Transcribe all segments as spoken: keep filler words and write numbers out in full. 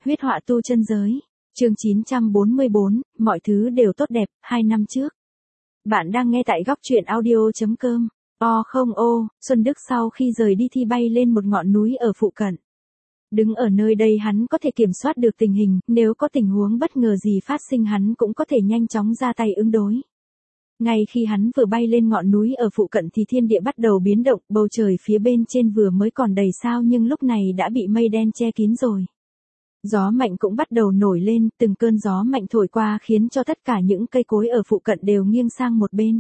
Huyết họa tu chân giới. Chương chín trăm bốn mươi bốn, mọi thứ đều tốt đẹp, hai năm trước. Bạn đang nghe tại góc truyện audio chấm com. O không ô, Xuân Đức sau khi rời đi thì bay lên một ngọn núi ở phụ cận. Đứng ở nơi đây hắn có thể kiểm soát được tình hình, nếu có tình huống bất ngờ gì phát sinh hắn cũng có thể nhanh chóng ra tay ứng đối. Ngay khi hắn vừa bay lên ngọn núi ở phụ cận thì thiên địa bắt đầu biến động, bầu trời phía bên trên vừa mới còn đầy sao nhưng lúc này đã bị mây đen che kín rồi. Gió mạnh cũng bắt đầu nổi lên, từng cơn gió mạnh thổi qua khiến cho tất cả những cây cối ở phụ cận đều nghiêng sang một bên.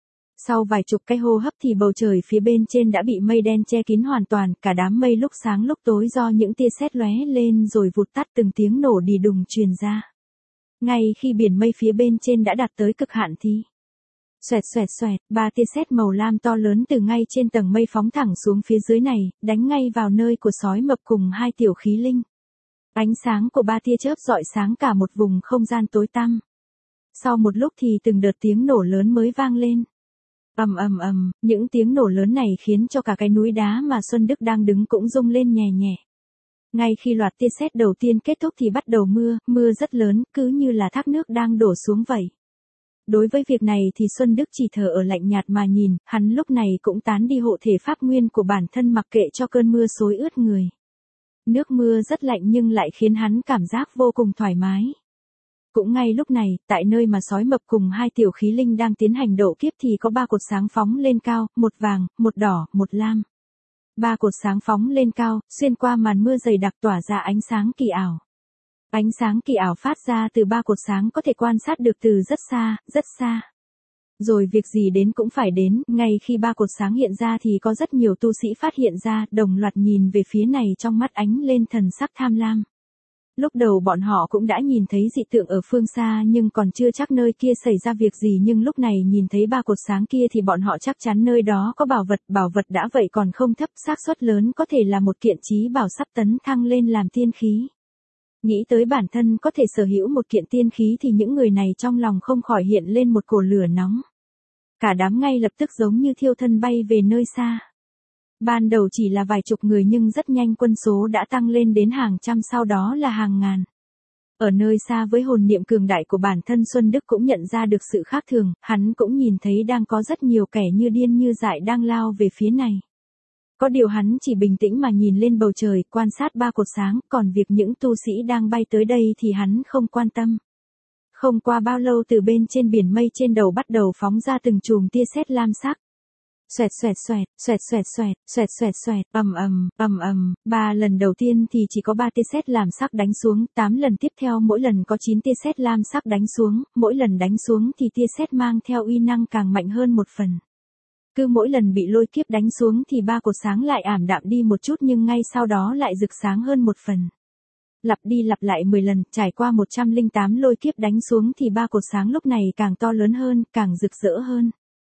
Sau vài chục cái hô hấp thì bầu trời phía bên trên đã bị mây đen che kín hoàn toàn, cả đám mây lúc sáng lúc tối do những tia sét lóe lên rồi vụt tắt, từng tiếng nổ đì đùng truyền ra. Ngay khi biển mây phía bên trên đã đạt tới cực hạn thì xoẹt xoẹt xoẹt, ba tia sét màu lam to lớn từ ngay trên tầng mây phóng thẳng xuống phía dưới này, đánh ngay vào nơi của sói mập cùng hai tiểu khí linh. Ánh sáng của ba tia chớp rọi sáng cả một vùng không gian tối tăm. Sau một lúc thì từng đợt tiếng nổ lớn mới vang lên. Ầm ầm ầm, những tiếng nổ lớn này khiến cho cả cái núi đá mà Xuân Đức đang đứng cũng rung lên nhẹ nhẹ. Ngay khi loạt tia sét đầu tiên kết thúc thì bắt đầu mưa, mưa rất lớn, cứ như là thác nước đang đổ xuống vậy. Đối với việc này thì Xuân Đức chỉ thở ở lạnh nhạt mà nhìn, hắn lúc này cũng tán đi hộ thể pháp nguyên của bản thân mặc kệ cho cơn mưa xối ướt người. Nước mưa rất lạnh nhưng lại khiến hắn cảm giác vô cùng thoải mái. Cũng ngay lúc này, tại nơi mà sói mập cùng hai tiểu khí linh đang tiến hành độ kiếp thì có ba cột sáng phóng lên cao, một vàng, một đỏ, một lam. Ba cột sáng phóng lên cao, xuyên qua màn mưa dày đặc tỏa ra ánh sáng kỳ ảo. Ánh sáng kỳ ảo phát ra từ ba cột sáng có thể quan sát được từ rất xa, rất xa. Rồi việc gì đến cũng phải đến, ngay khi ba cột sáng hiện ra thì có rất nhiều tu sĩ phát hiện ra, đồng loạt nhìn về phía này trong mắt ánh lên thần sắc tham lam. Lúc đầu bọn họ cũng đã nhìn thấy dị tượng ở phương xa nhưng còn chưa chắc nơi kia xảy ra việc gì, nhưng lúc này nhìn thấy ba cột sáng kia thì bọn họ chắc chắn nơi đó có bảo vật, bảo vật đã vậy còn không thấp, xác suất lớn có thể là một kiện chí bảo sắp tấn thăng lên làm tiên khí. Nghĩ tới bản thân có thể sở hữu một kiện tiên khí thì những người này trong lòng không khỏi hiện lên một cỗ lửa nóng. Cả đám ngay lập tức giống như thiêu thân bay về nơi xa. Ban đầu chỉ là vài chục người nhưng rất nhanh quân số đã tăng lên đến hàng trăm, sau đó là hàng ngàn. Ở nơi xa với hồn niệm cường đại của bản thân Xuân Đức cũng nhận ra được sự khác thường, hắn cũng nhìn thấy đang có rất nhiều kẻ như điên như dại đang lao về phía này. Có điều hắn chỉ bình tĩnh mà nhìn lên bầu trời, quan sát ba cột sáng, còn việc những tu sĩ đang bay tới đây thì hắn không quan tâm. Không qua bao lâu từ bên trên biển mây trên đầu bắt đầu phóng ra từng chùm tia sét lam sắc. Xoẹt xoẹt xoẹt, xoẹt xoẹt xoẹt, xoẹt xoẹt xoẹt, ầm ầm, ầm ầm, ba lần đầu tiên thì chỉ có ba tia sét lam sắc đánh xuống, tám lần tiếp theo mỗi lần có chín tia sét lam sắc đánh xuống, mỗi lần đánh xuống thì tia sét mang theo uy năng càng mạnh hơn một phần. Cứ mỗi lần bị lôi kiếp đánh xuống thì ba cột sáng lại ảm đạm đi một chút nhưng ngay sau đó lại rực sáng hơn một phần. Lặp đi lặp lại mười lần, trải qua một trăm lẻ tám lôi kiếp đánh xuống thì ba cột sáng lúc này càng to lớn hơn, càng rực rỡ hơn.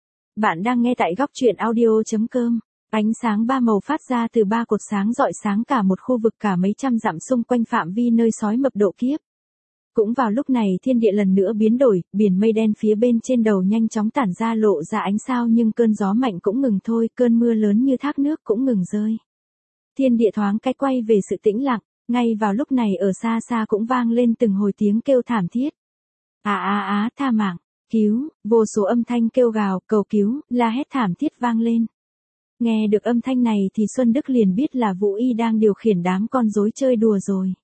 Bạn đang nghe tại góc truyện audio chấm com. Ánh sáng ba màu phát ra từ ba cột sáng rọi sáng cả một khu vực cả mấy trăm dặm xung quanh phạm vi nơi sói mập độ kiếp. Cũng vào lúc này thiên địa lần nữa biến đổi, biển mây đen phía bên trên đầu nhanh chóng tản ra lộ ra ánh sao nhưng cơn gió mạnh cũng ngừng thôi, cơn mưa lớn như thác nước cũng ngừng rơi. Thiên địa thoáng cái quay về sự tĩnh lặng, ngay vào lúc này ở xa xa cũng vang lên từng hồi tiếng kêu thảm thiết. Á á á, tha mạng, cứu, vô số âm thanh kêu gào, cầu cứu, la hét thảm thiết vang lên. Nghe được âm thanh này thì Xuân Đức liền biết là Vũ Y đang điều khiển đám con rối chơi đùa rồi.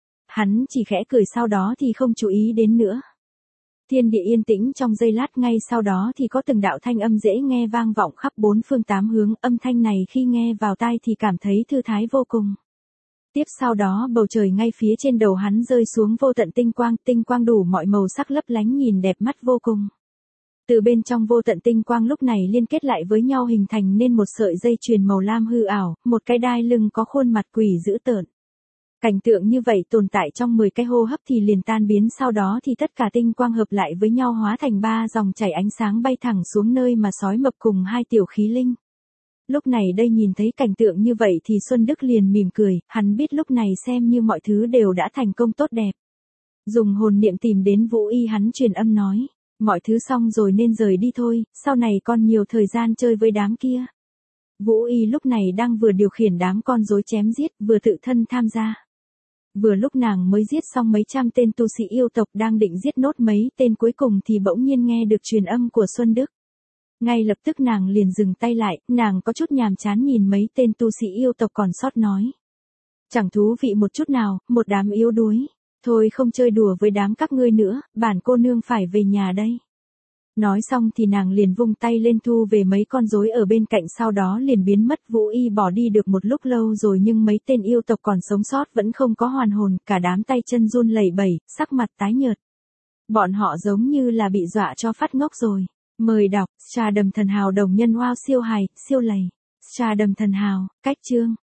Hắn chỉ khẽ cười sau đó thì không chú ý đến nữa. Thiên địa yên tĩnh trong giây lát, ngay sau đó thì có từng đạo thanh âm dễ nghe vang vọng khắp bốn phương tám hướng, âm thanh này khi nghe vào tai thì cảm thấy thư thái vô cùng. Tiếp sau đó bầu trời ngay phía trên đầu hắn rơi xuống vô tận tinh quang, tinh quang đủ mọi màu sắc lấp lánh nhìn đẹp mắt vô cùng. Từ bên trong vô tận tinh quang lúc này liên kết lại với nhau hình thành nên một sợi dây chuyền màu lam hư ảo, một cái đai lưng có khuôn mặt quỷ dữ tợn. Cảnh tượng như vậy tồn tại trong mười cái hô hấp thì liền tan biến, sau đó thì tất cả tinh quang hợp lại với nhau hóa thành ba dòng chảy ánh sáng bay thẳng xuống nơi mà sói mập cùng hai tiểu khí linh. Lúc này đây nhìn thấy cảnh tượng như vậy thì Xuân Đức liền mỉm cười, hắn biết lúc này xem như mọi thứ đều đã thành công tốt đẹp. Dùng hồn niệm tìm đến Vũ Y hắn truyền âm nói, mọi thứ xong rồi nên rời đi thôi, sau này còn nhiều thời gian chơi với đám kia. Vũ Y lúc này đang vừa điều khiển đám con rối chém giết, vừa tự thân tham gia. Vừa lúc nàng mới giết xong mấy trăm tên tu sĩ yêu tộc đang định giết nốt mấy tên cuối cùng thì bỗng nhiên nghe được truyền âm của Xuân Đức. Ngay lập tức nàng liền dừng tay lại, nàng có chút nhàm chán nhìn mấy tên tu sĩ yêu tộc còn sót nói. Chẳng thú vị một chút nào, một đám yếu đuối. Thôi không chơi đùa với đám các ngươi nữa, bản cô nương phải về nhà đây. Nói xong thì nàng liền vung tay lên thu về mấy con rối ở bên cạnh, sau đó liền biến mất. Vũ Y bỏ đi được một lúc lâu rồi nhưng mấy tên yêu tộc còn sống sót vẫn không có hoàn hồn, cả đám tay chân run lẩy bẩy, sắc mặt tái nhợt. Bọn họ giống như là bị dọa cho phát ngốc rồi. Mời đọc, Trà Đầm Thần Hào đồng nhân wow siêu hài, siêu lầy. Trà Đầm Thần Hào, cách chương.